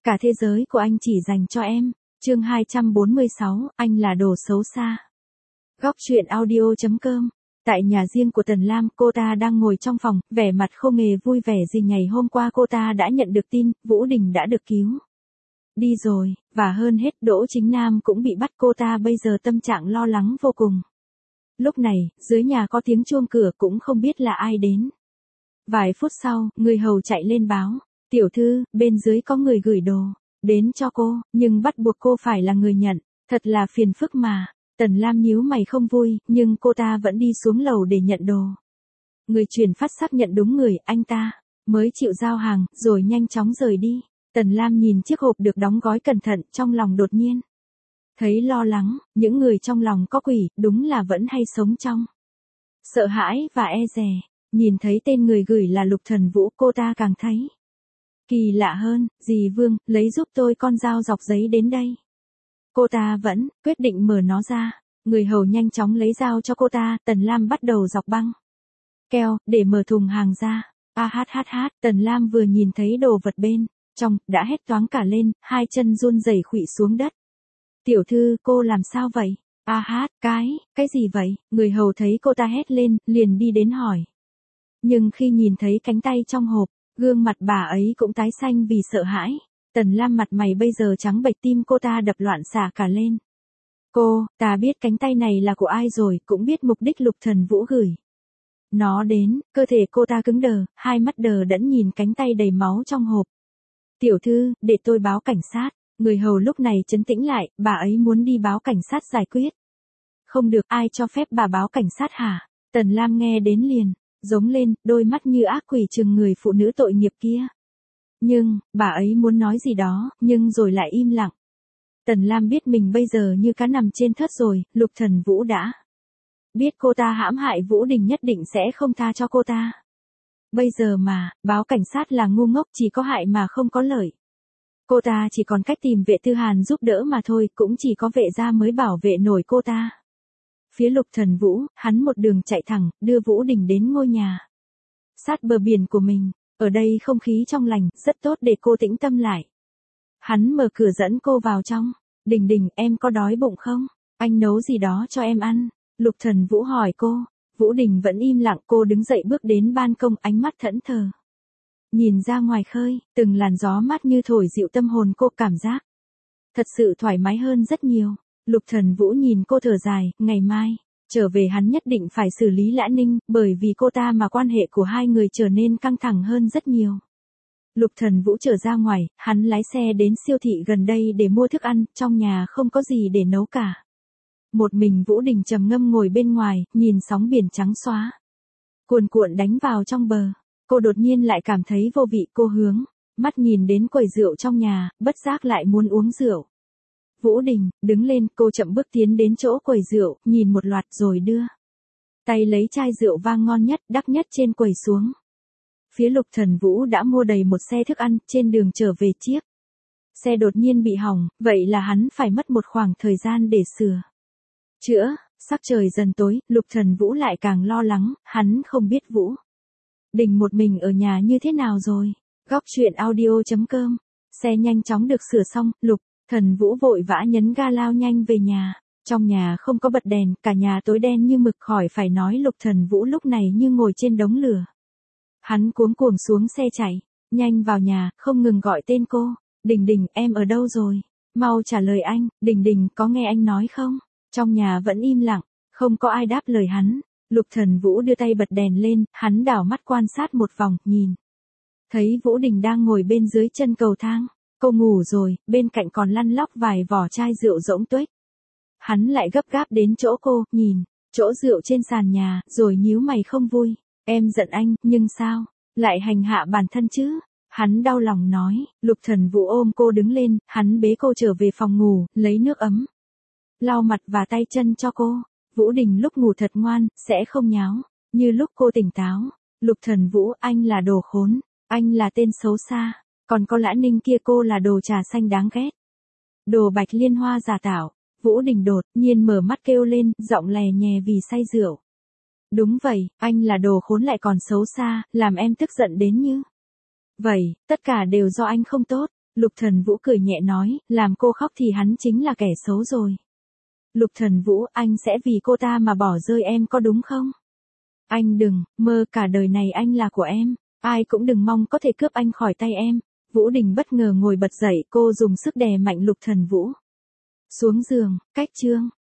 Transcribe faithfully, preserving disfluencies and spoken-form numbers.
cả thế giới của anh chỉ dành cho em. Chương hai trăm bốn mươi sáu, anh là đồ xấu xa. Góc truyện audio chấm com. Tại nhà riêng của Tần Lam, cô ta đang ngồi trong phòng, vẻ mặt không hề vui vẻ gì. Ngày hôm qua cô ta đã nhận được tin, Vũ Đình đã được cứu. Đi rồi, và hơn hết Đỗ Chính Nam cũng bị bắt. Cô ta bây giờ tâm trạng lo lắng vô cùng. Lúc này, dưới nhà có tiếng chuông cửa, cũng không biết là ai đến. Vài phút sau, người hầu chạy lên báo. Tiểu thư, bên dưới có người gửi đồ đến cho cô, nhưng bắt buộc cô phải là người nhận. Thật là phiền phức mà. Tần Lam nhíu mày không vui, nhưng cô ta vẫn đi xuống lầu để nhận đồ. Người chuyển phát xác nhận đúng người, anh ta mới chịu giao hàng, rồi nhanh chóng rời đi. Tần Lam nhìn chiếc hộp được đóng gói cẩn thận, trong lòng đột nhiên thấy lo lắng. Những người trong lòng có quỷ, đúng là vẫn hay sống trong sợ hãi và e dè. Nhìn thấy tên người gửi là Lục Thần Vũ, cô ta càng thấy kỳ lạ hơn. Dì Vương, lấy giúp tôi con dao dọc giấy đến đây. Cô ta vẫn quyết định mở nó ra. Người hầu nhanh chóng lấy dao cho cô ta. Tần Lam bắt đầu dọc băng keo để mở thùng hàng ra. A hát hát hát. Tần Lam vừa nhìn thấy đồ vật bên trong đã hét toáng cả lên, hai chân run rẩy khuỵu xuống đất. Tiểu thư, cô làm sao vậy? A hát, cái, cái gì vậy? Người hầu thấy cô ta hét lên, liền đi đến hỏi. Nhưng khi nhìn thấy cánh tay trong hộp, gương mặt bà ấy cũng tái xanh vì sợ hãi. Tần Lam mặt mày bây giờ trắng bệch, tim cô ta đập loạn xạ cả lên. Cô, ta biết cánh tay này là của ai rồi, cũng biết mục đích Lục Thần Vũ gửi nó đến. Cơ thể cô ta cứng đờ, hai mắt đờ đẫn nhìn cánh tay đầy máu trong hộp. Tiểu thư, để tôi báo cảnh sát. Người hầu lúc này trấn tĩnh lại, bà ấy muốn đi báo cảnh sát giải quyết. Không được, ai cho phép bà báo cảnh sát hả? Tần Lam nghe đến liền giống lên, đôi mắt như ác quỷ trừng người phụ nữ tội nghiệp kia. Nhưng, bà ấy muốn nói gì đó, nhưng rồi lại im lặng. Tần Lam biết mình bây giờ như cá nằm trên thớt rồi. Lục Thần Vũ đã biết cô ta hãm hại Vũ Đình, nhất định sẽ không tha cho cô ta. Bây giờ mà, báo cảnh sát là ngu ngốc, chỉ có hại mà không có lợi. Cô ta chỉ còn cách tìm vệ tư Hàn giúp đỡ mà thôi, cũng chỉ có vệ gia mới bảo vệ nổi cô ta. Phía Lục Thần Vũ, hắn một đường chạy thẳng, đưa Vũ Đình đến ngôi nhà sát bờ biển của mình. Ở đây không khí trong lành, rất tốt để cô tĩnh tâm lại. Hắn mở cửa dẫn cô vào trong. Đình Đình, em có đói bụng không? Anh nấu gì đó cho em ăn. Lục Thần Vũ hỏi cô. Vũ Đình vẫn im lặng. Cô đứng dậy bước đến ban công, ánh mắt thẫn thờ nhìn ra ngoài khơi. Từng làn gió mát như thổi dịu tâm hồn cô, cảm giác thật sự thoải mái hơn rất nhiều. Lục Thần Vũ nhìn cô thở dài. Ngày mai trở về hắn nhất định phải xử lý Lã Ninh, bởi vì cô ta mà quan hệ của hai người trở nên căng thẳng hơn rất nhiều. Lục Thần Vũ trở ra ngoài, hắn lái xe đến siêu thị gần đây để mua thức ăn, trong nhà không có gì để nấu cả. Một mình Vũ Đình trầm ngâm ngồi bên ngoài, nhìn sóng biển trắng xóa cuồn cuộn đánh vào trong bờ. Cô đột nhiên lại cảm thấy vô vị. Cô hướng mắt nhìn đến quầy rượu trong nhà, bất giác lại muốn uống rượu. Vũ Đình, đứng lên. Cô chậm bước tiến đến chỗ quầy rượu, nhìn một loạt rồi đưa tay lấy chai rượu vang ngon nhất, đắt nhất trên quầy xuống. Phía Lục Thần Vũ đã mua đầy một xe thức ăn. Trên đường trở về, chiếc xe đột nhiên bị hỏng, vậy là hắn phải mất một khoảng thời gian để sửa chữa. Sắc trời dần tối, Lục Thần Vũ lại càng lo lắng. Hắn không biết Vũ Đình một mình ở nhà như thế nào rồi. Góc truyện audio chấm com. Xe nhanh chóng được sửa xong, Lục Thần Vũ vội vã nhấn ga lao nhanh về nhà. Trong nhà không có bật đèn, cả nhà tối đen như mực, khỏi phải nói Lục Thần Vũ lúc này như ngồi trên đống lửa. Hắn cuống cuồng xuống xe chạy nhanh vào nhà, không ngừng gọi tên cô. Đình Đình, em ở đâu rồi? Mau trả lời anh. Đình Đình, có nghe anh nói không? Trong nhà vẫn im lặng, không có ai đáp lời hắn. Lục Thần Vũ đưa tay bật đèn lên, hắn đảo mắt quan sát một vòng, nhìn thấy Vũ Đình đang ngồi bên dưới chân cầu thang. Cô ngủ rồi, bên cạnh còn lăn lóc vài vỏ chai rượu rỗng tuếch. Hắn lại gấp gáp đến chỗ cô, nhìn chỗ rượu trên sàn nhà, rồi nhíu mày không vui. Em giận anh, nhưng sao lại hành hạ bản thân chứ? Hắn đau lòng nói. Lục Thần Vũ ôm cô đứng lên, hắn bế cô trở về phòng ngủ, lấy nước ấm lau mặt và tay chân cho cô. Vũ Đình lúc ngủ thật ngoan, sẽ không nháo như lúc cô tỉnh táo. Lục Thần Vũ, anh là đồ khốn, anh là tên xấu xa. Còn có Lã Ninh kia, cô là đồ trà xanh đáng ghét, đồ bạch liên hoa giả tạo. Vũ Đình đột nhiên mở mắt kêu lên, giọng lè nhè vì say rượu. Đúng vậy, anh là đồ khốn lại còn xấu xa, làm em tức giận đến như vậy, tất cả đều do anh không tốt. Lục Thần Vũ cười nhẹ nói, làm cô khóc thì hắn chính là kẻ xấu rồi. Lục Thần Vũ, anh sẽ vì cô ta mà bỏ rơi em có đúng không? Anh đừng, mơ, cả đời này anh là của em, ai cũng đừng mong có thể cướp anh khỏi tay em. Vũ Đình bất ngờ ngồi bật dậy, cô dùng sức đè mạnh Lục Thần Vũ xuống giường, cách chương.